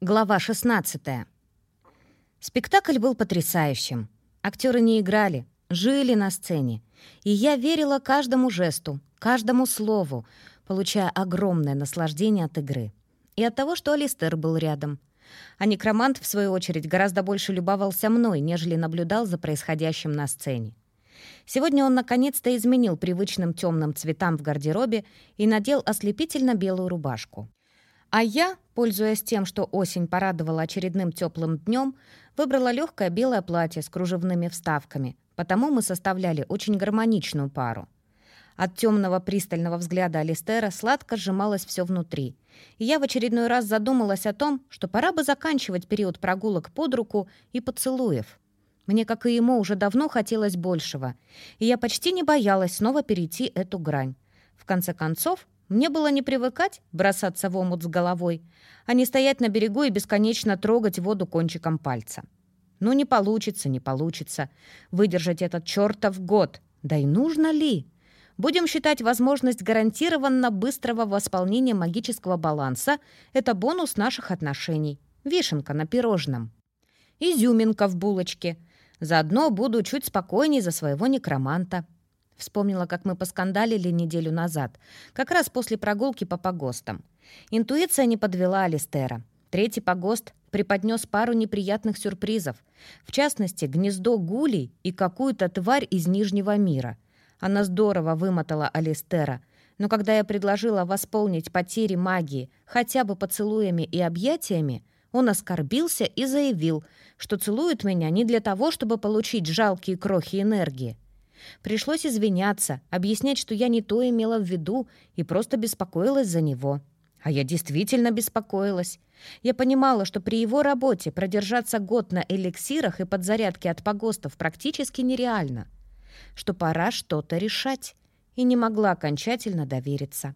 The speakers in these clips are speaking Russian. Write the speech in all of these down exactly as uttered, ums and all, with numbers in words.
Глава шестнадцатая. Спектакль был потрясающим. Актеры не играли, жили на сцене. И я верила каждому жесту, каждому слову, получая огромное наслаждение от игры. И от того, что Алистер был рядом. А некромант, в свою очередь, гораздо больше любовался мной, нежели наблюдал за происходящим на сцене. Сегодня он наконец-то изменил привычным темным цветам в гардеробе и надел ослепительно белую рубашку. А я, пользуясь тем, что осень порадовала очередным теплым днем, выбрала легкое белое платье с кружевными вставками, потому мы составляли очень гармоничную пару. От темного пристального взгляда Алистера сладко сжималось все внутри, и я в очередной раз задумалась о том, что пора бы заканчивать период прогулок под руку и поцелуев. Мне, как и ему, уже давно хотелось большего, и я почти не боялась снова перейти эту грань. В конце концов, мне было не привыкать бросаться в омут с головой, а не стоять на берегу и бесконечно трогать воду кончиком пальца. Ну, не получится, не получится. Выдержать этот чертов год. Да и нужно ли? Будем считать возможность гарантированно быстрого восполнения магического баланса — это бонус наших отношений. Вишенка на пирожном. Изюминка в булочке. Заодно буду чуть спокойней за своего некроманта. Вспомнила, как мы поскандалили неделю назад, как раз после прогулки по погостам. Интуиция не подвела Алистера. Третий погост преподнес пару неприятных сюрпризов. В частности, гнездо гулей и какую-то тварь из Нижнего мира. Она здорово вымотала Алистера, но когда я предложила восполнить потери магии хотя бы поцелуями и объятиями, он оскорбился и заявил, что целует меня не для того, чтобы получить жалкие крохи энергии. Пришлось извиняться, объяснять, что я не то имела в виду и просто беспокоилась за него. А я действительно беспокоилась. Я понимала, что при его работе продержаться год на эликсирах и подзарядке от погостов практически нереально. Что пора что-то решать. И не могла окончательно довериться.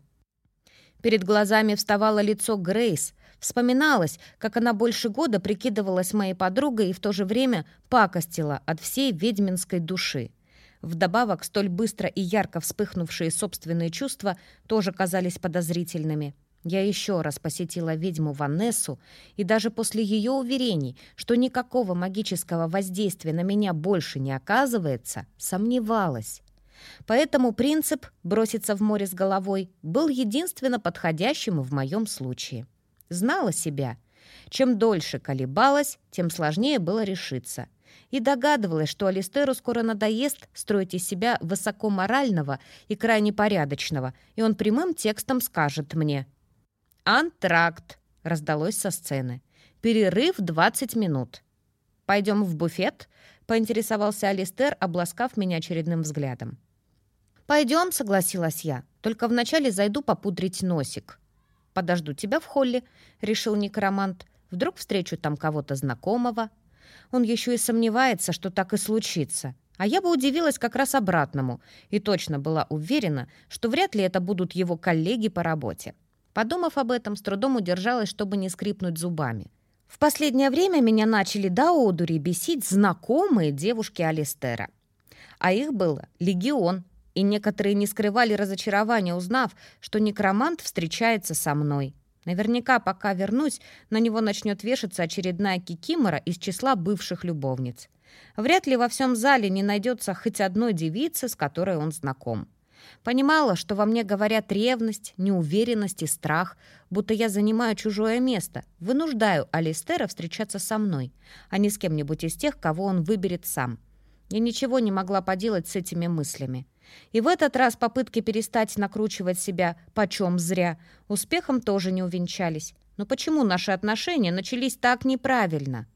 Перед глазами вставало лицо Грейс. Вспоминалось, как она больше года прикидывалась моей подругой и в то же время пакостила от всей ведьминской души. Вдобавок, столь быстро и ярко вспыхнувшие собственные чувства тоже казались подозрительными. Я еще раз посетила ведьму Ванессу, и даже после ее уверений, что никакого магического воздействия на меня больше не оказывается, сомневалась. Поэтому принцип «броситься в море с головой» был единственно подходящим в моем случае. Знала себя. Чем дольше колебалась, тем сложнее было решиться. И догадывалась, что Алистеру скоро надоест строить из себя высокоморального и крайне порядочного, и он прямым текстом скажет мне: «Антракт», — раздалось со сцены. «Перерыв двадцать минут». «Пойдем в буфет?» — поинтересовался Алистер, обласкав меня очередным взглядом. «Пойдем», — согласилась я. «Только вначале зайду попудрить носик». «Подожду тебя в холле», — решил некромант. «Вдруг встречу там кого-то знакомого». Он еще и сомневается, что так и случится. А я бы удивилась как раз обратному и точно была уверена, что вряд ли это будут его коллеги по работе. Подумав об этом, с трудом удержалась, чтобы не скрипнуть зубами. В последнее время меня начали до одури бесить знакомые девушки Алистера. А их было легион, и некоторые не скрывали разочарования, узнав, что некромант встречается со мной. Наверняка, пока вернусь, на него начнет вешаться очередная кикимора из числа бывших любовниц. Вряд ли во всем зале не найдется хоть одной девицы, с которой он знаком. Понимала, что во мне говорят ревность, неуверенность и страх, будто я занимаю чужое место, вынуждаю Алистера встречаться со мной, а не с кем-нибудь из тех, кого он выберет сам. Я ничего не могла поделать с этими мыслями. И в этот раз попытки перестать накручивать себя почем зря успехом тоже не увенчались. Но почему наши отношения начались так неправильно?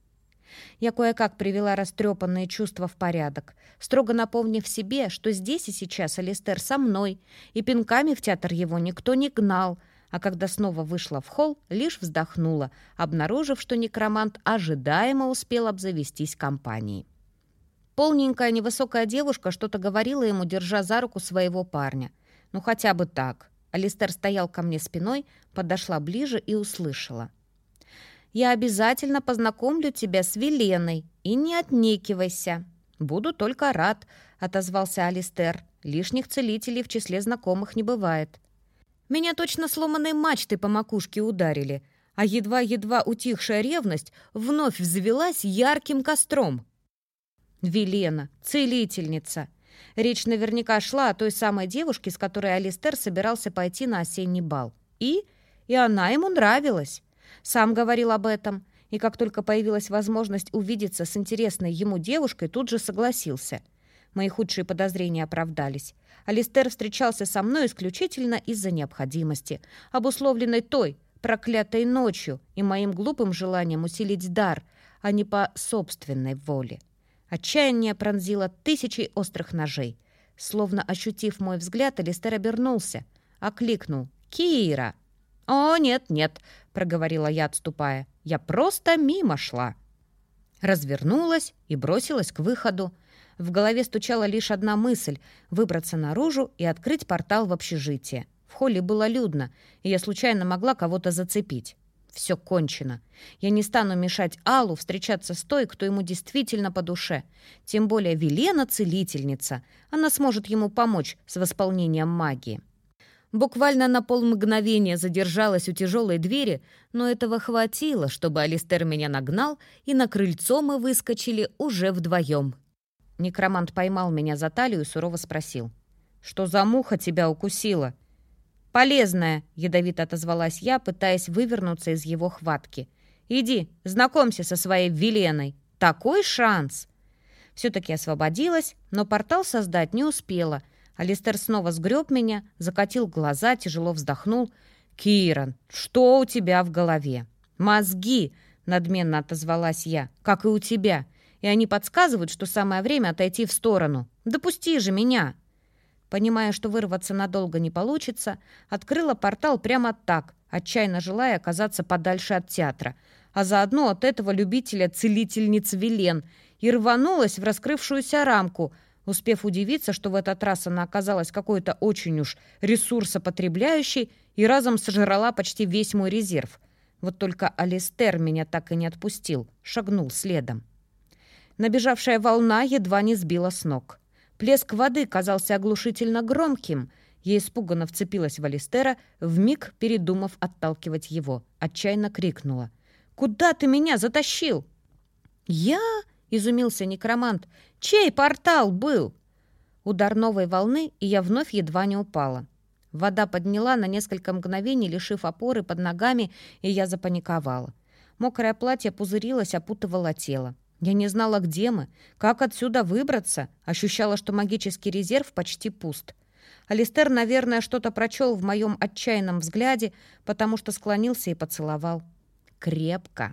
Я кое-как привела растрепанные чувства в порядок, строго напомнив себе, что здесь и сейчас Алистер со мной, и пинками в театр его никто не гнал, а когда снова вышла в холл, лишь вздохнула, обнаружив, что некромант ожидаемо успел обзавестись компанией. Полненькая невысокая девушка что-то говорила ему, держа за руку своего парня. Ну хотя бы так. Алистер стоял ко мне спиной, подошла ближе и услышала. «Я обязательно познакомлю тебя с Веленой, и не отнекивайся». «Буду только рад», — отозвался Алистер. «Лишних целителей в числе знакомых не бывает». Меня точно сломанной мачтой по макушке ударили, а едва-едва утихшая ревность вновь взвелась ярким костром. Велена, целительница. Речь наверняка шла о той самой девушке, с которой Алистер собирался пойти на осенний бал. И... и она ему нравилась. Сам говорил об этом. И как только появилась возможность увидеться с интересной ему девушкой, тут же согласился. Мои худшие подозрения оправдались. Алистер встречался со мной исключительно из-за необходимости, обусловленной той проклятой ночью и моим глупым желанием усилить дар, а не по собственной воле. Отчаяние пронзило тысячи острых ножей. Словно ощутив мой взгляд, Алистер обернулся, окликнул: «Кира!» «О, нет-нет», — проговорила я, отступая, — «я просто мимо шла». Развернулась и бросилась к выходу. В голове стучала лишь одна мысль — выбраться наружу и открыть портал в общежитие. В холле было людно, и я случайно могла кого-то зацепить. Все кончено. Я не стану мешать Аллу встречаться с той, кто ему действительно по душе. Тем более Велена — целительница. Она сможет ему помочь с восполнением магии. Буквально на полмгновения задержалась у тяжелой двери, но этого хватило, чтобы Алистер меня нагнал, и на крыльцо мы выскочили уже вдвоем. Некромант поймал меня за талию и сурово спросил: «Что за муха тебя укусила?» «Полезная», — ядовито отозвалась я, пытаясь вывернуться из его хватки. «Иди, знакомься со своей Веленой. Такой шанс!» Все-таки освободилась, но портал создать не успела. Алистер снова сгреб меня, закатил глаза, тяжело вздохнул. «Киран, что у тебя в голове?» «Мозги!» — надменно отозвалась я. «Как и у тебя. И они подсказывают, что самое время отойти в сторону. Допусти же меня!» Понимая, что вырваться надолго не получится, открыла портал прямо так, отчаянно желая оказаться подальше от театра, а заодно от этого любителя целительниц Велен, и рванулась в раскрывшуюся рамку, успев удивиться, что в этот раз она оказалась какой-то очень уж ресурсопотребляющей и разом сожрала почти весь мой резерв. Вот только Алистер меня так и не отпустил, шагнул следом. Набежавшая волна едва не сбила с ног. Плеск воды казался оглушительно громким. Я испуганно вцепилась в Алистера, вмиг передумав отталкивать его. Отчаянно крикнула: «Куда ты меня затащил?» «Я?» — изумился некромант. «Чей портал был?» Удар новой волны, и я вновь едва не упала. Вода подняла на несколько мгновений, лишив опоры под ногами, и я запаниковала. Мокрое платье пузырилось, опутывало тело. Я не знала, где мы, как отсюда выбраться, ощущала, что магический резерв почти пуст. Алистер, наверное, что-то прочел в моем отчаянном взгляде, потому что склонился и поцеловал. Крепко.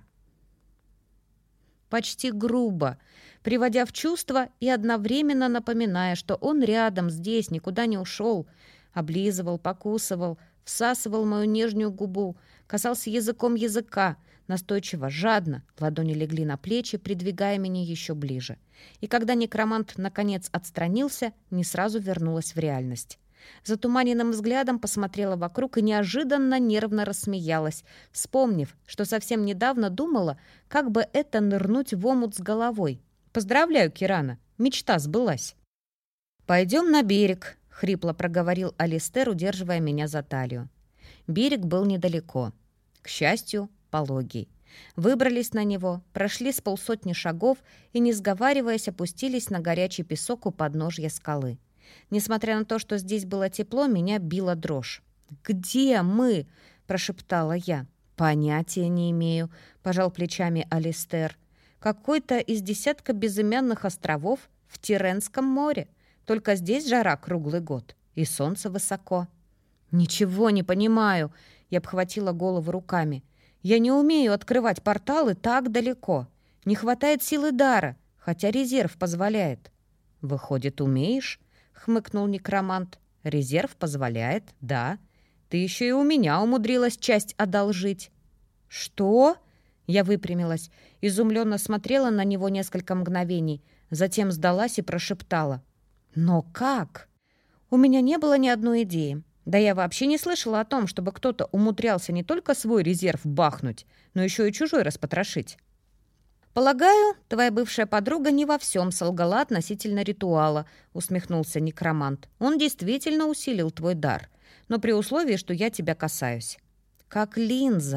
Почти грубо, приводя в чувство и одновременно напоминая, что он рядом, здесь, никуда не ушел. Облизывал, покусывал, всасывал мою нижнюю губу, касался языком языка, настойчиво, жадно. Ладони легли на плечи, придвигая меня еще ближе. И когда некромант наконец отстранился, не сразу вернулась в реальность. Затуманенным взглядом посмотрела вокруг и неожиданно нервно рассмеялась, вспомнив, что совсем недавно думала, как бы это нырнуть в омут с головой. «Поздравляю, Кирана, мечта сбылась». «Пойдем на берег», — хрипло проговорил Алистер, удерживая меня за талию. Берег был недалеко. К счастью, пологий. Выбрались на него, прошли с полсотни шагов и, не сговариваясь, опустились на горячий песок у подножья скалы. Несмотря на то, что здесь было тепло, меня била дрожь. «Где мы?» — прошептала я. «Понятия не имею», — пожал плечами Алистер. «Какой-то из десятка безымянных островов в Тиренском море. Только здесь жара круглый год, и солнце высоко». «Ничего не понимаю», — я обхватила голову руками. «Я не умею открывать порталы так далеко. Не хватает силы дара, хотя резерв позволяет». «Выходит, умеешь?» — хмыкнул некромант. «Резерв позволяет, да. Ты еще и у меня умудрилась часть одолжить». «Что?» — я выпрямилась, изумленно смотрела на него несколько мгновений, затем сдалась и прошептала. «Но как?» У меня не было ни одной идеи. Да я вообще не слышала о том, чтобы кто-то умудрялся не только свой резерв бахнуть, но еще и чужой распотрошить. «Полагаю, твоя бывшая подруга не во всем солгала относительно ритуала», — усмехнулся некромант. «Он действительно усилил твой дар, но при условии, что я тебя касаюсь». «Как линза», —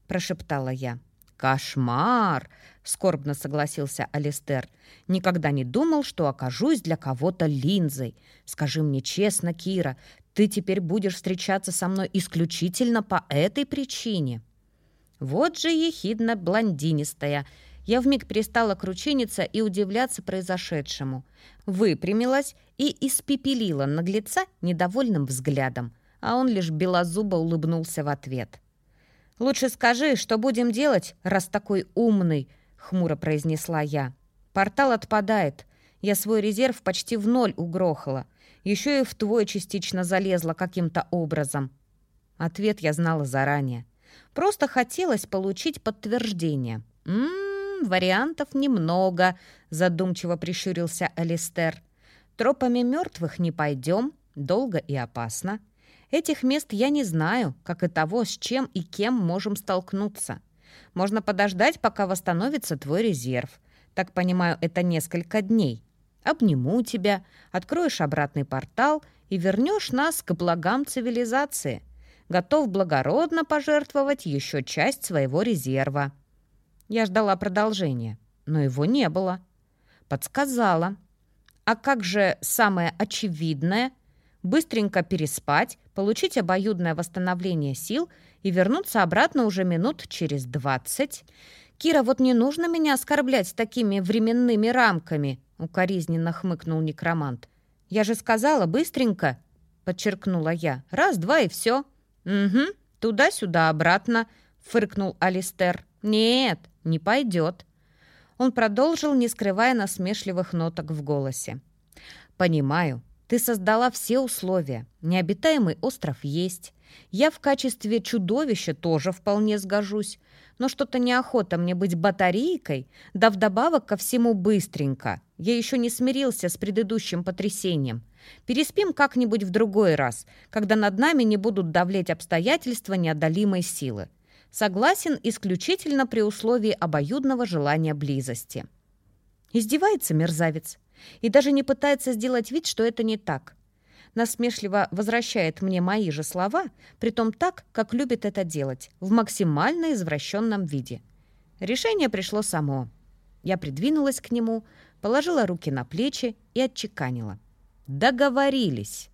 — прошептала я. «Кошмар!» — скорбно согласился Алистер. «Никогда не думал, что окажусь для кого-то линзой. Скажи мне честно, Кира, ты теперь будешь встречаться со мной исключительно по этой причине?» Вот же ехидно-блондинистая. Я вмиг перестала кручиниться и удивляться произошедшему. Выпрямилась и испепелила наглеца недовольным взглядом, а он лишь белозубо улыбнулся в ответ. «Лучше скажи, что будем делать, раз такой умный», — хмуро произнесла я. «Портал отпадает. Я свой резерв почти в ноль угрохала. Еще и в твой частично залезла каким-то образом». Ответ я знала заранее. Просто хотелось получить подтверждение. «М-м, вариантов немного», — задумчиво прищурился Алистер. «Тропами мертвых не пойдем, долго и опасно. Этих мест я не знаю, как и того, с чем и кем можем столкнуться. Можно подождать, пока восстановится твой резерв. Так понимаю, это несколько дней. Обниму тебя, откроешь обратный портал и вернешь нас к благам цивилизации. Готов благородно пожертвовать еще часть своего резерва». Я ждала продолжения, но его не было. Подсказала. «А как же самое очевидное? Быстренько переспать, получить обоюдное восстановление сил и вернуться обратно уже минут через двадцать. Кира, вот не нужно меня оскорблять такими временными рамками», — укоризненно хмыкнул некромант. «Я же сказала быстренько», — подчеркнула я. «Раз, два и все». «Угу, туда-сюда, обратно», — фыркнул Алистер. «Нет, не пойдет». Он продолжил, не скрывая насмешливых ноток в голосе. «Понимаю, ты создала все условия. Необитаемый остров есть. Я в качестве чудовища тоже вполне сгожусь. Но что-то неохота мне быть батарейкой, да вдобавок ко всему быстренько. Я еще не смирился с предыдущим потрясением. Переспим как-нибудь в другой раз, когда над нами не будут давлеть обстоятельства неодолимой силы. Согласен исключительно при условии обоюдного желания близости». Издевается мерзавец и даже не пытается сделать вид, что это не так. Насмешливо возвращает мне мои же слова, притом так, как любит это делать, в максимально извращенном виде. Решение пришло само. Я придвинулась к нему, положила руки на плечи и отчеканила. «Договорились».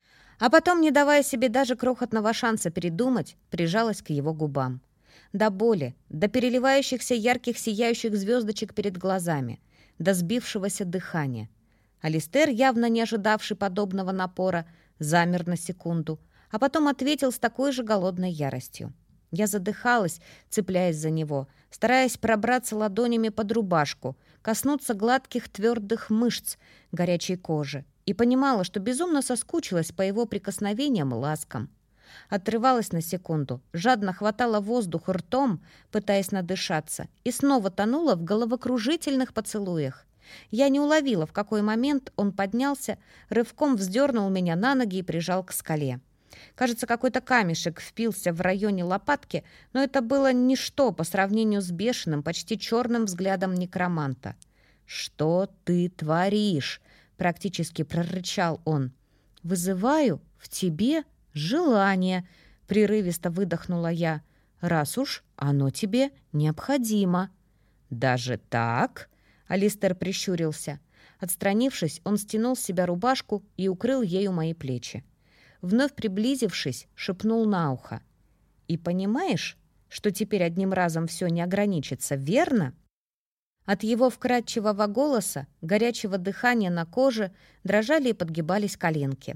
А потом, не давая себе даже крохотного шанса передумать, прижалась к его губам. До боли, до переливающихся ярких сияющих звездочек перед глазами, до сбившегося дыхания. Алистер, явно не ожидавший подобного напора, замер на секунду, а потом ответил с такой же голодной яростью. Я задыхалась, цепляясь за него, стараясь пробраться ладонями под рубашку, коснуться гладких твердых мышц горячей кожи, и понимала, что безумно соскучилась по его прикосновениям и ласкам. Отрывалась на секунду, жадно хватала воздух ртом, пытаясь надышаться, и снова тонула в головокружительных поцелуях. Я не уловила, в какой момент он поднялся, рывком вздернул меня на ноги и прижал к скале. Кажется, какой-то камешек впился в районе лопатки, но это было ничто по сравнению с бешеным, почти черным взглядом некроманта. «Что ты творишь?» — практически прорычал он. «Вызываю в тебе желание», — прерывисто выдохнула я, «раз уж оно тебе необходимо». «Даже так?» — Алистер прищурился. Отстранившись, он стянул с себя рубашку и укрыл ею мои плечи. Вновь приблизившись, шепнул на ухо. «И понимаешь, что теперь одним разом все не ограничится, верно?» От его вкрадчивого голоса, горячего дыхания на коже дрожали и подгибались коленки.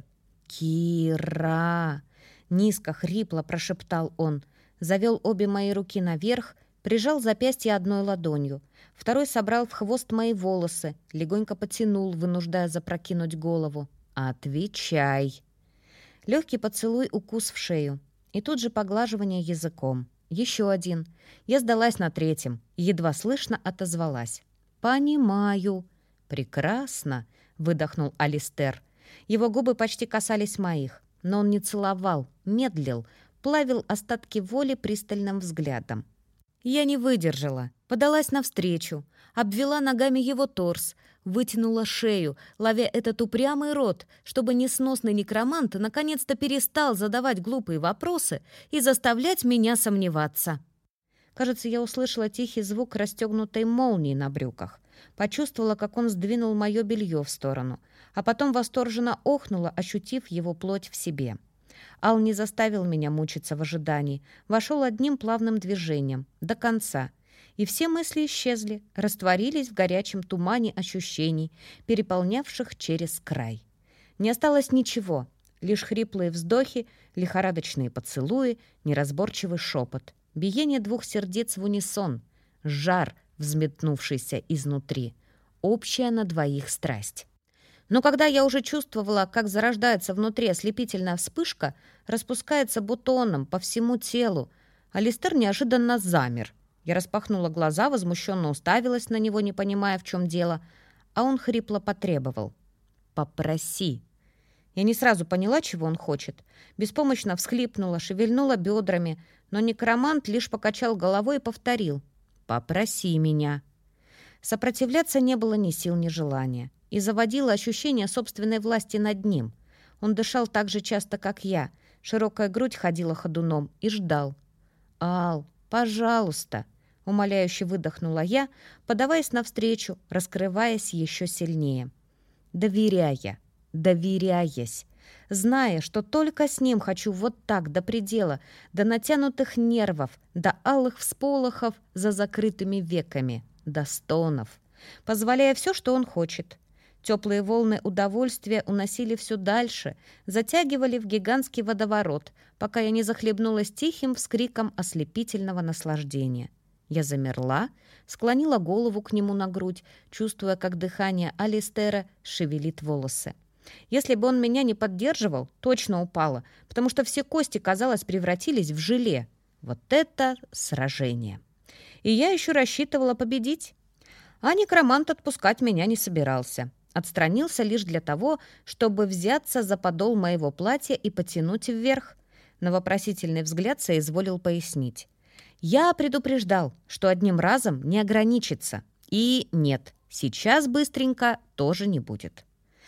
«Кира!» — низко, хрипло прошептал он, завел обе мои руки наверх, прижал запястье одной ладонью, второй собрал в хвост мои волосы, легонько потянул, вынуждая запрокинуть голову. «Отвечай!» Легкий поцелуй, укус в шею, и тут же поглаживание языком. Еще один. Я сдалась на третьем и едва слышно отозвалась. «Понимаю». «Прекрасно», — выдохнул Алистер. Его губы почти касались моих, но он не целовал, медлил, плавил остатки воли пристальным взглядом. Я не выдержала, подалась навстречу, обвела ногами его торс, вытянула шею, ловя этот упрямый рот, чтобы несносный некромант наконец-то перестал задавать глупые вопросы и заставлять меня сомневаться. Кажется, я услышала тихий звук расстегнутой молнии на брюках. Почувствовала, как он сдвинул мое белье в сторону, а потом восторженно охнула, ощутив его плоть в себе. Ал не заставил меня мучиться в ожидании, вошел одним плавным движением, до конца. И все мысли исчезли, растворились в горячем тумане ощущений, переполнявших через край. Не осталось ничего, лишь хриплые вздохи, лихорадочные поцелуи, неразборчивый шепот, биение двух сердец в унисон, жар, взметнувшийся изнутри, общая на двоих страсть. Но когда я уже чувствовала, как зарождается внутри ослепительная вспышка, распускается бутоном по всему телу, Алистер неожиданно замер. Я распахнула глаза, возмущенно уставилась на него, не понимая, в чем дело, а он хрипло потребовал: «Попроси». Я не сразу поняла, чего он хочет. Беспомощно всхлипнула, шевельнула бедрами, но некромант лишь покачал головой и повторил: «Попроси меня». Сопротивляться не было ни сил, ни желания. И заводило ощущение собственной власти над ним. Он дышал так же часто, как я. Широкая грудь ходила ходуном и ждал. «Ал, пожалуйста!» — умоляюще выдохнула я, подаваясь навстречу, раскрываясь еще сильнее. Доверяя, доверяясь, зная, что только с ним хочу вот так, до предела, до натянутых нервов, до алых всполохов за закрытыми веками, до стонов, позволяя все, что он хочет. Теплые волны удовольствия уносили все дальше, затягивали в гигантский водоворот, пока я не захлебнулась тихим вскриком ослепительного наслаждения. Я замерла, склонила голову к нему на грудь, чувствуя, как дыхание Алистера шевелит волосы. Если бы он меня не поддерживал, точно упала, потому что все кости, казалось, превратились в желе. Вот это сражение! И я еще рассчитывала победить. А некромант отпускать меня не собирался. Отстранился лишь для того, чтобы взяться за подол моего платья и потянуть вверх. На вопросительный взгляд соизволил пояснить. Я предупреждал, что одним разом не ограничится. И нет, сейчас быстренько тоже не будет.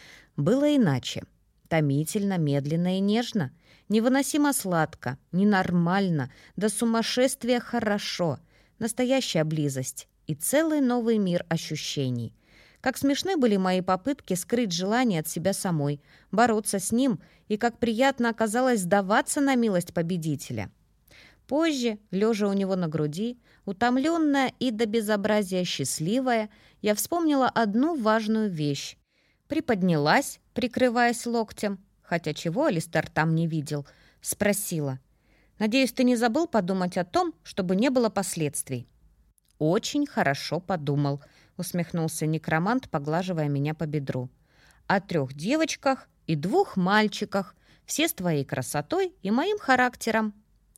Было иначе. Томительно, медленно и нежно. Невыносимо сладко, ненормально, до сумасшествия хорошо. Настоящая близость и целый новый мир ощущений. Как смешны были мои попытки скрыть желание от себя самой, бороться с ним, и как приятно оказалось сдаваться на милость победителя. Позже, лежа у него на груди, утомленная и до безобразия счастливая, я вспомнила одну важную вещь. Приподнялась, прикрываясь локтем, хотя чего Алистер там не видел, спросила: «Надеюсь, ты не забыл подумать о том, чтобы не было последствий?» «Очень хорошо подумал», — усмехнулся некромант, поглаживая меня по бедру. «О трех девочках и двух мальчиках, все с твоей красотой и моим характером».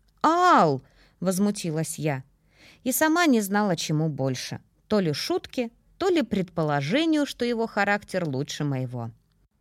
«Ал!» — возмутилась я. И сама не знала, чему больше. То ли шутки, то ли предположению, что его характер лучше моего.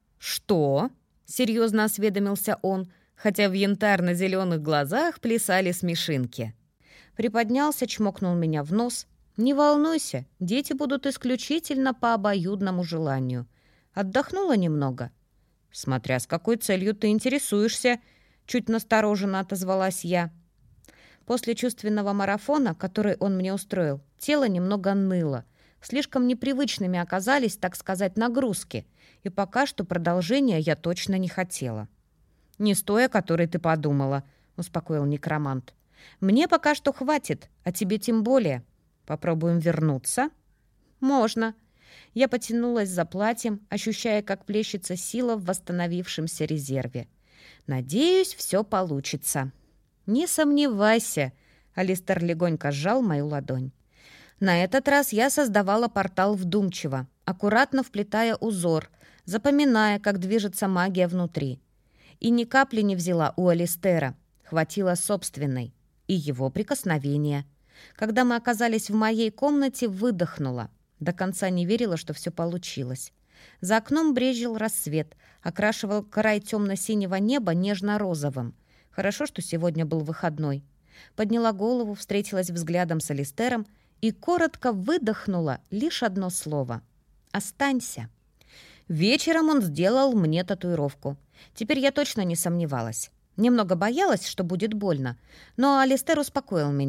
«Что?» — серьезно осведомился он, хотя в янтарно-зеленых глазах плясали смешинки. Приподнялся, чмокнул меня в нос. «Не волнуйся, дети будут исключительно по обоюдному желанию. Отдохнула немного?» «Смотря с какой целью ты интересуешься», — чуть настороженно отозвалась я. После чувственного марафона, который он мне устроил, тело немного ныло. Слишком непривычными оказались, так сказать, нагрузки, и пока что продолжения я точно не хотела. «Не с той, о которой ты подумала», — успокоил некромант. «Мне пока что хватит, а тебе тем более. Попробуем вернуться?» «Можно». Я потянулась за платьем, ощущая, как плещется сила в восстановившемся резерве. «Надеюсь, все получится». «Не сомневайся», — Алистер легонько сжал мою ладонь. На этот раз я создавала портал вдумчиво, аккуратно вплетая узор, запоминая, как движется магия внутри. И ни капли не взяла у Алистера, хватило собственной и его прикосновения. Когда мы оказались в моей комнате, выдохнула. До конца не верила, что все получилось. За окном брезжил рассвет, окрашивал край темно-синего неба нежно-розовым. Хорошо, что сегодня был выходной. Подняла голову, встретилась взглядом с Алистером и коротко выдохнула лишь одно слово: «Останься». Вечером он сделал мне татуировку. Теперь я точно не сомневалась. Немного боялась, что будет больно, но Алистер успокоил меня.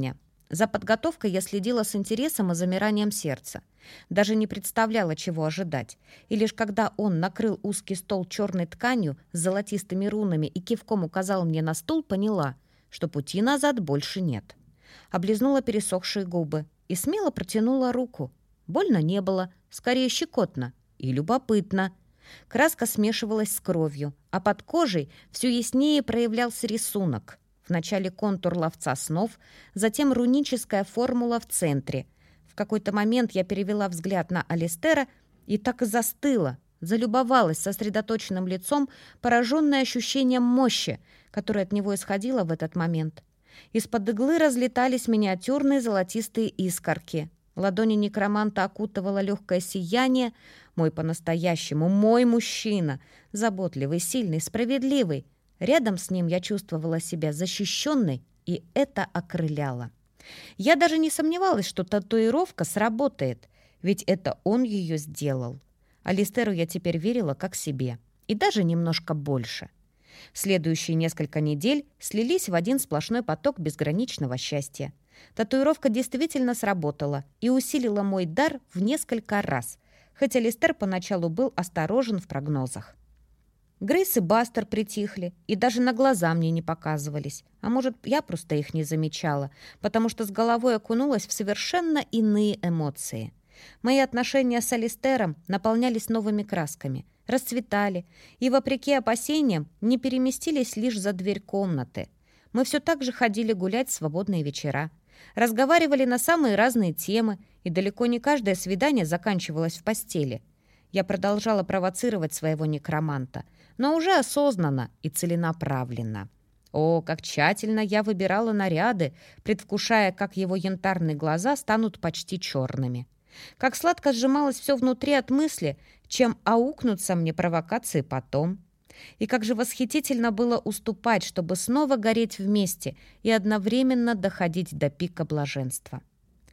За подготовкой я следила с интересом и замиранием сердца. Даже не представляла, чего ожидать. И лишь когда он накрыл узкий стол черной тканью с золотистыми рунами и кивком указал мне на стул, поняла, что пути назад больше нет. Облизнула пересохшие губы и смело протянула руку. Больно не было, скорее щекотно и любопытно. Краска смешивалась с кровью, а под кожей все яснее проявлялся рисунок. Вначале контур ловца снов, затем руническая формула в центре. В какой-то момент я перевела взгляд на Алистера и так и застыла, залюбовалась сосредоточенным лицом, пораженная ощущением мощи, которое от него исходило в этот момент. Из-под иглы разлетались миниатюрные золотистые искорки. Ладони некроманта окутывало легкое сияние. Мой по-настоящему, мой мужчина, заботливый, сильный, справедливый. Рядом с ним я чувствовала себя защищенной, и это окрыляло. Я даже не сомневалась, что татуировка сработает, ведь это он ее сделал. Алистеру я теперь верила как себе, и даже немножко больше. Следующие несколько недель слились в один сплошной поток безграничного счастья. Татуировка действительно сработала и усилила мой дар в несколько раз, хотя Алистер поначалу был осторожен в прогнозах. Грейс и Бастер притихли и даже на глаза мне не показывались. А может, я просто их не замечала, потому что с головой окунулась в совершенно иные эмоции. Мои отношения с Алистером наполнялись новыми красками, расцветали и, вопреки опасениям, не переместились лишь за дверь комнаты. Мы все так же ходили гулять в свободные вечера, разговаривали на самые разные темы, и далеко не каждое свидание заканчивалось в постели. Я продолжала провоцировать своего некроманта, но уже осознанно и целенаправленно. О, как тщательно я выбирала наряды, предвкушая, как его янтарные глаза станут почти черными. Как сладко сжималось все внутри от мысли, чем аукнутся мне провокации потом. И как же восхитительно было уступать, чтобы снова гореть вместе и одновременно доходить до пика блаженства.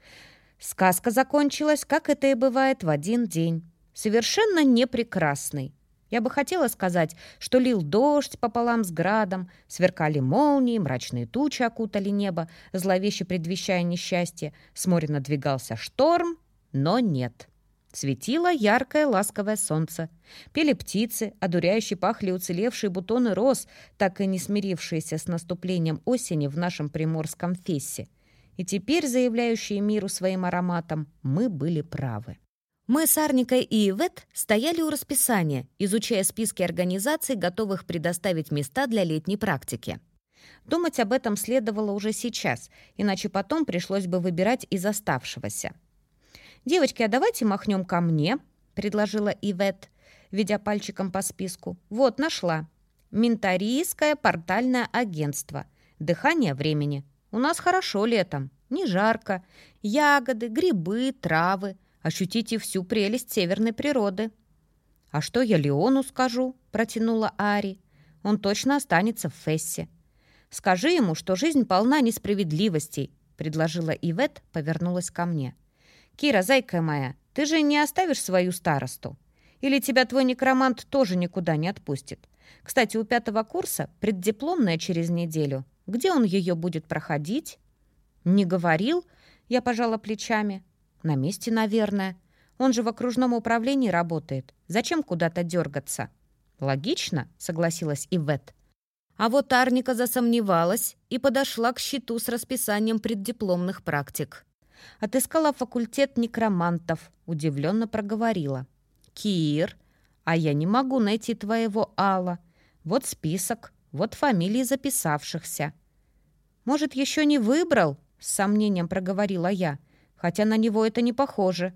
Сказка закончилась, как это и бывает, в один день. Совершенно непрекрасный. Я бы хотела сказать, что лил дождь пополам с градом, сверкали молнии, мрачные тучи окутали небо, зловеще предвещая несчастье, с моря надвигался шторм, но нет. Светило яркое ласковое солнце. Пели птицы, одуряюще пахли уцелевшие бутоны роз, так и не смирившиеся с наступлением осени в нашем приморском Фессе. И теперь, заявляющие миру своим ароматом, мы были правы. Мы с Арникой и Ивет стояли у расписания, изучая списки организаций, готовых предоставить места для летней практики. Думать об этом следовало уже сейчас, иначе потом пришлось бы выбирать из оставшегося. «Девочки, а давайте махнем ко мне», — предложила Ивет, ведя пальчиком по списку. «Вот, нашла. Ментарийское портальное агентство. Дыхание времени. У нас хорошо летом, не жарко. Ягоды, грибы, травы. Ощутите всю прелесть северной природы». «А что я Леону скажу?» — протянула Ари. «Он точно останется в Фессе». «Скажи ему, что жизнь полна несправедливостей», — предложила Ивет, повернулась ко мне. «Кира, зайка моя, ты же не оставишь свою старосту? Или тебя твой некромант тоже никуда не отпустит? Кстати, у пятого курса преддипломная через неделю. Где он ее будет проходить?» «Не говорил?» — я пожала плечами. «На месте, наверное. Он же в окружном управлении работает. Зачем куда-то дергаться?» «Логично», — согласилась Ивет. А вот Арника засомневалась и подошла к счету с расписанием преддипломных практик. Отыскала факультет некромантов, удивленно проговорила. «Кир, а я не могу найти твоего Алла. Вот список, вот фамилии записавшихся». «Может, еще не выбрал?» — с сомнением проговорила я, хотя на него это не похоже.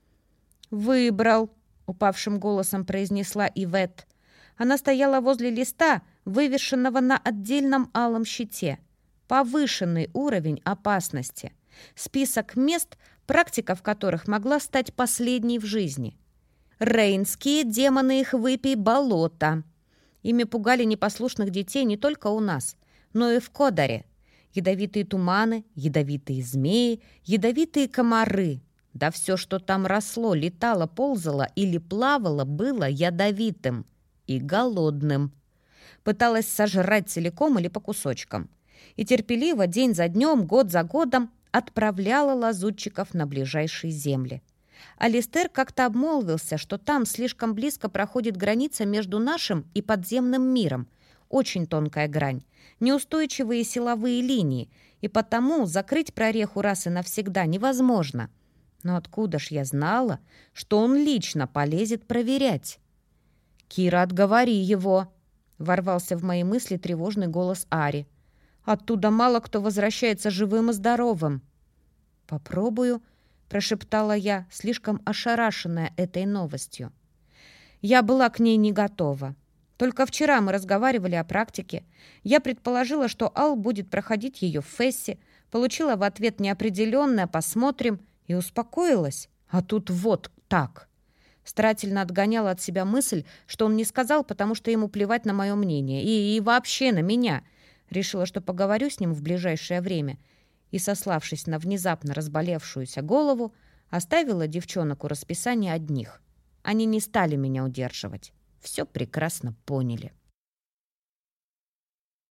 «Выбрал», — упавшим голосом произнесла Ивет. Она стояла возле листа, вывешенного на отдельном алом щите. Повышенный уровень опасности. Список мест, практика в которых могла стать последней в жизни. Рейнские демоны их выпей болота. Ими пугали непослушных детей не только у нас, но и в Кодаре. Ядовитые туманы, ядовитые змеи, ядовитые комары. Да все, что там росло, летало, ползало или плавало, было ядовитым и голодным. Пыталась сожрать целиком или по кусочкам. И терпеливо, день за днем, год за годом, отправляла лазутчиков на ближайшие земли. Алистер как-то обмолвился, что там слишком близко проходит граница между нашим и подземным миром. Очень тонкая грань, неустойчивые силовые линии, и потому закрыть прореху раз и навсегда невозможно. Но откуда ж я знала, что он лично полезет проверять? «Кира, отговори его!» — ворвался в мои мысли тревожный голос Ари. «Оттуда мало кто возвращается живым и здоровым». «Попробую», — прошептала я, слишком ошарашенная этой новостью. Я была к ней не готова. Только вчера мы разговаривали о практике. Я предположила, что Ал будет проходить ее в Фессе, получила в ответ неопределенное «посмотрим» и успокоилась. А тут вот так. Старательно отгоняла от себя мысль, что он не сказал, потому что ему плевать на мое мнение. И, и вообще на меня. Решила, что поговорю с ним в ближайшее время. И, сославшись на внезапно разболевшуюся голову, оставила девчонок у расписания одних. Они не стали меня удерживать. Все прекрасно поняли.